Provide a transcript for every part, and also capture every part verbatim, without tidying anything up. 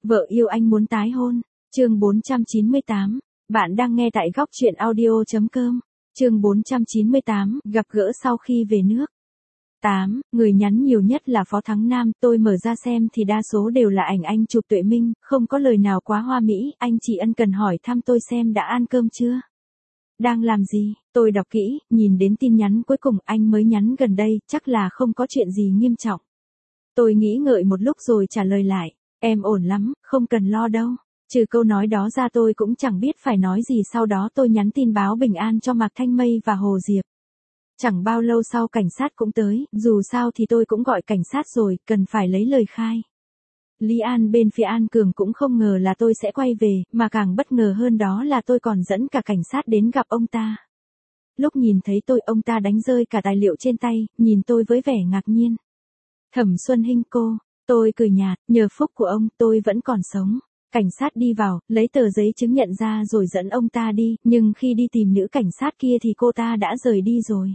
Vợ yêu anh muốn tái hôn. Chương bốn trăm chín mươi tám. Bạn đang nghe tại góc truyện audio.com. Chương bốn trăm chín mươi tám. Gặp gỡ sau khi về nước. tám. Người nhắn nhiều nhất là Phó Thắng Nam. Tôi mở ra xem thì đa số đều là ảnh anh chụp Tuệ Minh, không có lời nào quá hoa mỹ. Anh chỉ ân cần hỏi thăm tôi xem đã ăn cơm chưa. Đang làm gì? Tôi đọc kỹ, nhìn đến tin nhắn cuối cùng anh mới nhắn gần đây, chắc là không có chuyện gì nghiêm trọng. Tôi nghĩ ngợi một lúc rồi trả lời lại. Em ổn lắm, không cần lo đâu. Trừ câu nói đó ra tôi cũng chẳng biết phải nói gì. Sau đó tôi nhắn tin báo bình an cho Mạc Thanh Mây và Hồ Diệp. Chẳng bao lâu sau cảnh sát cũng tới, dù sao thì tôi cũng gọi cảnh sát rồi, cần phải lấy lời khai. Lý An bên phía An Cường cũng không ngờ là tôi sẽ quay về, mà càng bất ngờ hơn đó là tôi còn dẫn cả cảnh sát đến gặp ông ta. Lúc nhìn thấy tôi, ông ta đánh rơi cả tài liệu trên tay, nhìn tôi với vẻ ngạc nhiên. Thẩm Xuân Hinh cô, tôi cười nhạt, nhờ phúc của ông tôi vẫn còn sống. Cảnh sát đi vào, lấy tờ giấy chứng nhận ra rồi dẫn ông ta đi, nhưng khi đi tìm nữ cảnh sát kia thì cô ta đã rời đi rồi.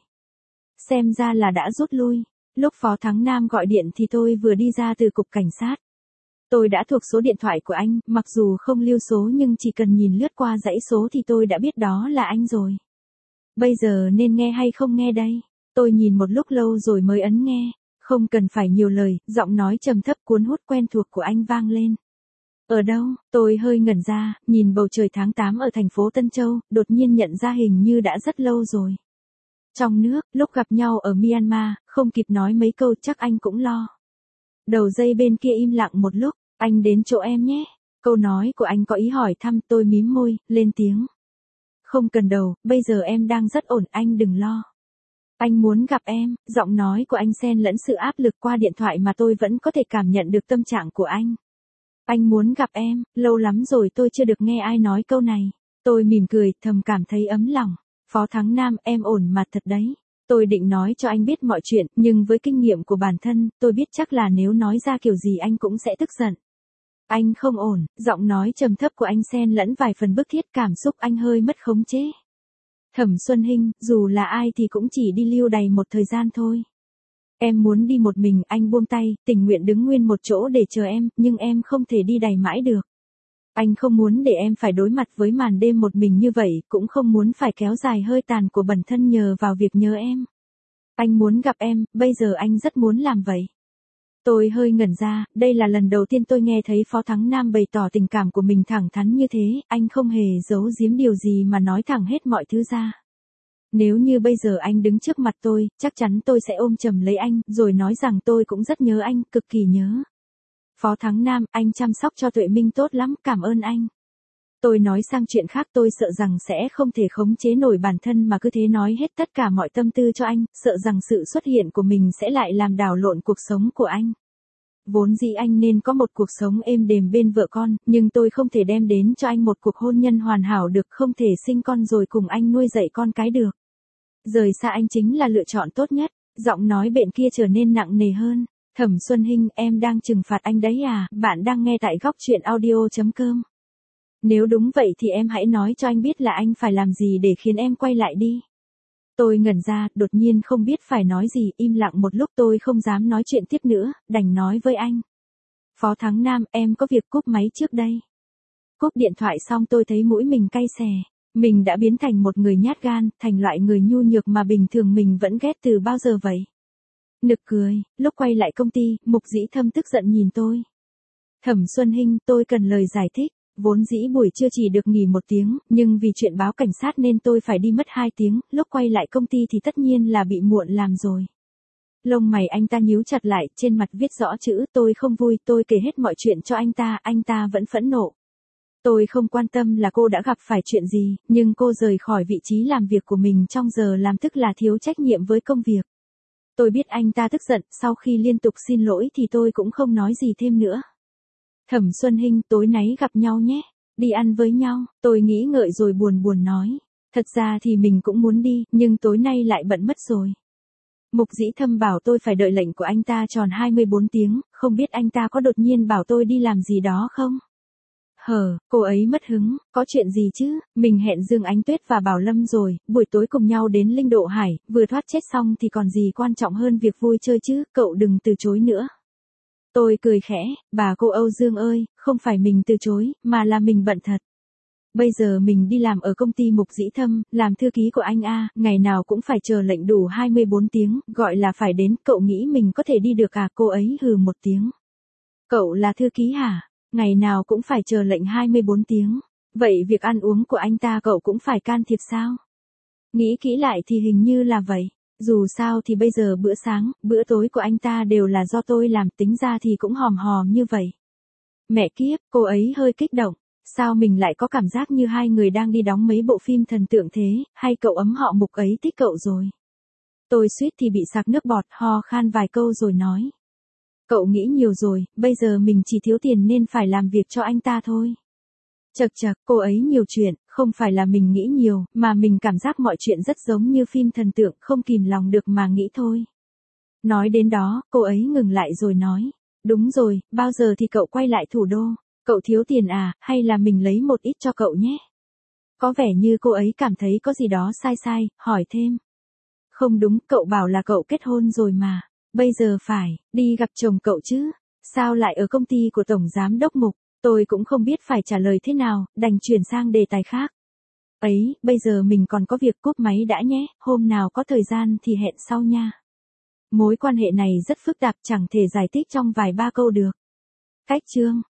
Xem ra là đã rút lui. Lúc Phó Thắng Nam gọi điện thì tôi vừa đi ra từ cục cảnh sát. Tôi đã thuộc số điện thoại của anh, mặc dù không lưu số nhưng chỉ cần nhìn lướt qua dãy số thì tôi đã biết đó là anh rồi. Bây giờ nên nghe hay không nghe đây? Tôi nhìn một lúc lâu rồi mới ấn nghe. Không cần phải nhiều lời, giọng nói trầm thấp cuốn hút quen thuộc của anh vang lên. Ở đâu? Tôi hơi ngẩn ra, nhìn bầu trời tháng tám ở thành phố Tân Châu, đột nhiên nhận ra hình như đã rất lâu rồi. Trong nước, lúc gặp nhau ở Myanmar, không kịp nói mấy câu chắc anh cũng lo. Đầu dây bên kia im lặng một lúc, anh đến chỗ em nhé. Câu nói của anh có ý hỏi thăm. Tôi mím môi, lên tiếng. Không cần đâu, bây giờ em đang rất ổn, anh đừng lo. Anh muốn gặp em. Giọng nói của anh xen lẫn sự áp lực. Qua điện thoại mà tôi vẫn có thể cảm nhận được tâm trạng của anh. Anh muốn gặp em, lâu lắm rồi tôi chưa được nghe ai nói câu này. Tôi mỉm cười, thầm cảm thấy ấm lòng. Phó Thắng Nam, em ổn mà thật đấy. Tôi định nói cho anh biết mọi chuyện, nhưng với kinh nghiệm của bản thân, tôi biết chắc là nếu nói ra kiểu gì anh cũng sẽ tức giận. Anh không ổn. Giọng nói trầm thấp của anh xen lẫn vài phần bức thiết, cảm xúc anh hơi mất khống chế. Thẩm Xuân Hinh, dù là ai thì cũng chỉ đi lưu đày một thời gian thôi. Em muốn đi một mình. Anh buông tay, tình nguyện đứng nguyên một chỗ để chờ em, nhưng em không thể đi đày mãi được. Anh không muốn để em phải đối mặt với màn đêm một mình như vậy, cũng không muốn phải kéo dài hơi tàn của bản thân nhờ vào việc nhớ em. Anh muốn gặp em, bây giờ anh rất muốn làm vậy. Tôi hơi ngẩn ra, đây là lần đầu tiên tôi nghe thấy Phó Thắng Nam bày tỏ tình cảm của mình thẳng thắn như thế, anh không hề giấu giếm điều gì mà nói thẳng hết mọi thứ ra. Nếu như bây giờ anh đứng trước mặt tôi, chắc chắn tôi sẽ ôm chầm lấy anh, rồi nói rằng tôi cũng rất nhớ anh, cực kỳ nhớ. Phó Thắng Nam, anh chăm sóc cho Tuệ Minh tốt lắm, cảm ơn anh. Tôi nói sang chuyện khác, tôi sợ rằng sẽ không thể khống chế nổi bản thân mà cứ thế nói hết tất cả mọi tâm tư cho anh, sợ rằng sự xuất hiện của mình sẽ lại làm đảo lộn cuộc sống của anh. Vốn dĩ anh nên có một cuộc sống êm đềm bên vợ con, nhưng tôi không thể đem đến cho anh một cuộc hôn nhân hoàn hảo được, không thể sinh con rồi cùng anh nuôi dạy con cái được. Rời xa anh chính là lựa chọn tốt nhất. Giọng nói bên kia trở nên nặng nề hơn. Thẩm Xuân Hinh, em đang trừng phạt anh đấy à? Bạn đang nghe tại góc truyện audio.com. Nếu đúng vậy thì em hãy nói cho anh biết là anh phải làm gì để khiến em quay lại đi. Tôi ngẩn ra, đột nhiên không biết phải nói gì, im lặng một lúc tôi không dám nói chuyện tiếp nữa, đành nói với anh. Phó Thắng Nam, em có việc, cúp máy trước đây. Cúp điện thoại xong tôi thấy mũi mình cay xè. Mình đã biến thành một người nhát gan, thành loại người nhu nhược mà bình thường mình vẫn ghét từ bao giờ vậy. Nực cười, lúc quay lại công ty, Mục Dĩ Thâm tức giận nhìn tôi. Thẩm Xuân Hinh, tôi cần lời giải thích. Vốn dĩ buổi trưa chỉ được nghỉ một tiếng, nhưng vì chuyện báo cảnh sát nên tôi phải đi mất hai tiếng, lúc quay lại công ty thì tất nhiên là bị muộn làm rồi. Lông mày anh ta nhíu chặt lại, trên mặt viết rõ chữ tôi không vui, tôi kể hết mọi chuyện cho anh ta, anh ta vẫn phẫn nộ. Tôi không quan tâm là cô đã gặp phải chuyện gì, nhưng cô rời khỏi vị trí làm việc của mình trong giờ làm tức là thiếu trách nhiệm với công việc. Tôi biết anh ta tức giận, sau khi liên tục xin lỗi thì tôi cũng không nói gì thêm nữa. Thẩm Xuân Hinh, tối nay gặp nhau nhé, đi ăn với nhau. Tôi nghĩ ngợi rồi buồn buồn nói. Thật ra thì mình cũng muốn đi, nhưng tối nay lại bận mất rồi. Mục Dĩ Thâm bảo tôi phải đợi lệnh của anh ta tròn hai mươi bốn tiếng, không biết anh ta có đột nhiên bảo tôi đi làm gì đó không? Hờ, cô ấy mất hứng, có chuyện gì chứ, mình hẹn Dương Ánh Tuyết và Bảo Lâm rồi, buổi tối cùng nhau đến Linh Độ Hải, vừa thoát chết xong thì còn gì quan trọng hơn việc vui chơi chứ, cậu đừng từ chối nữa. Tôi cười khẽ, bà cô Âu Dương ơi, không phải mình từ chối, mà là mình bận thật. Bây giờ mình đi làm ở công ty Mục Dĩ Thâm, làm thư ký của anh A, ngày nào cũng phải chờ lệnh đủ hai mươi bốn tiếng, gọi là phải đến, cậu nghĩ mình có thể đi được à? Cô ấy hừ một tiếng. Cậu là thư ký hả? Ngày nào cũng phải chờ lệnh hai mươi bốn tiếng. Vậy việc ăn uống của anh ta cậu cũng phải can thiệp sao? Nghĩ kỹ lại thì hình như là vậy. Dù sao thì bây giờ bữa sáng, bữa tối của anh ta đều là do tôi làm, tính ra thì cũng hòm hòm như vậy. Mẹ kiếp, cô ấy hơi kích động. Sao mình lại có cảm giác như hai người đang đi đóng mấy bộ phim thần tượng thế, hay cậu ấm họ Mục ấy thích cậu rồi? Tôi suýt thì bị sặc nước bọt, ho khan vài câu rồi nói. Cậu nghĩ nhiều rồi, bây giờ mình chỉ thiếu tiền nên phải làm việc cho anh ta thôi. Chật chật, cô ấy nhiều chuyện, không phải là mình nghĩ nhiều, mà mình cảm giác mọi chuyện rất giống như phim thần tượng, không kìm lòng được mà nghĩ thôi. Nói đến đó, cô ấy ngừng lại rồi nói. Đúng rồi, bao giờ thì cậu quay lại thủ đô? Cậu thiếu tiền à, hay là mình lấy một ít cho cậu nhé? Có vẻ như cô ấy cảm thấy có gì đó sai sai, hỏi thêm. Không đúng, cậu bảo là cậu kết hôn rồi mà. Bây giờ phải, đi gặp chồng cậu chứ. Sao lại ở công ty của Tổng Giám Đốc Mục? Tôi cũng không biết phải trả lời thế nào, đành chuyển sang đề tài khác. Ấy, bây giờ mình còn có việc, cúp máy đã nhé, hôm nào có thời gian thì hẹn sau nha. Mối quan hệ này rất phức tạp, chẳng thể giải thích trong vài ba câu được. Cách chương